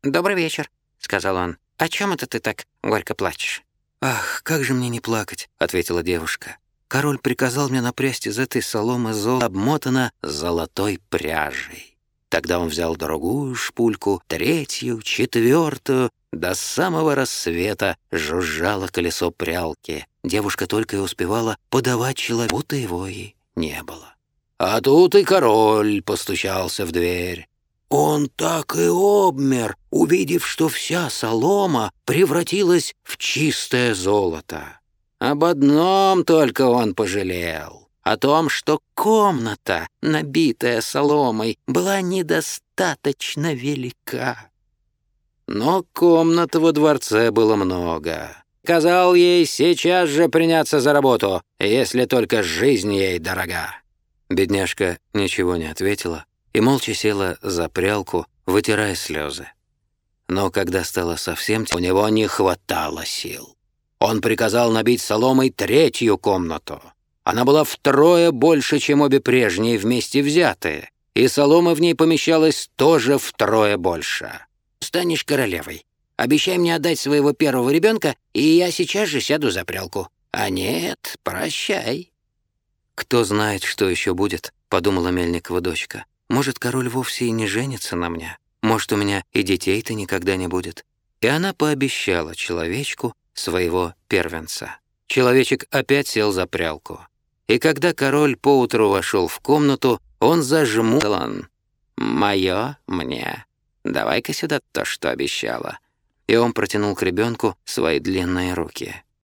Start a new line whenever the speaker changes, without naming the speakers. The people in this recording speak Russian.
«Добрый вечер», — сказал он. «О чем это ты так горько плачешь?»
«Ах, как же мне не плакать», — ответила девушка. «Король приказал мне напрясть из этой соломы обмотана золотой пряжей». Тогда он взял другую шпульку, третью, четвертую. До самого рассвета жужжало колесо прялки. Девушка только и успевала подавать человеку, будто его и не было. А тут и король постучался в дверь. Он так и обмер, увидев, что вся солома превратилась в чистое золото. Об одном только он пожалел. О том, что комната, набитая соломой, была недостаточно велика. Но комнат во дворце было много. Сказал ей сейчас же приняться за работу, если только жизнь ей дорога. Бедняжка ничего не ответила и молча села за прялку, вытирая слезы. Но когда стало совсем темно, у него не хватало сил. Он приказал набить соломой третью комнату. Она была втрое больше, чем обе прежние вместе взятые, и солома в ней помещалась тоже втрое больше. «Станешь королевой. Обещай мне отдать своего первого ребенка, и я сейчас же сяду за прялку. А нет, прощай». «Кто знает, что еще будет», — подумала Мельникова дочка. «Может, король вовсе и не женится на мне? Может, у меня и детей-то никогда не будет?» И она пообещала человечку своего первенца. Человечек опять сел за прялку. И когда король поутру вошел в комнату, он зажмурил. «Моё мне. Давай-ка сюда то, что обещала». И он протянул к ребенку свои длинные руки.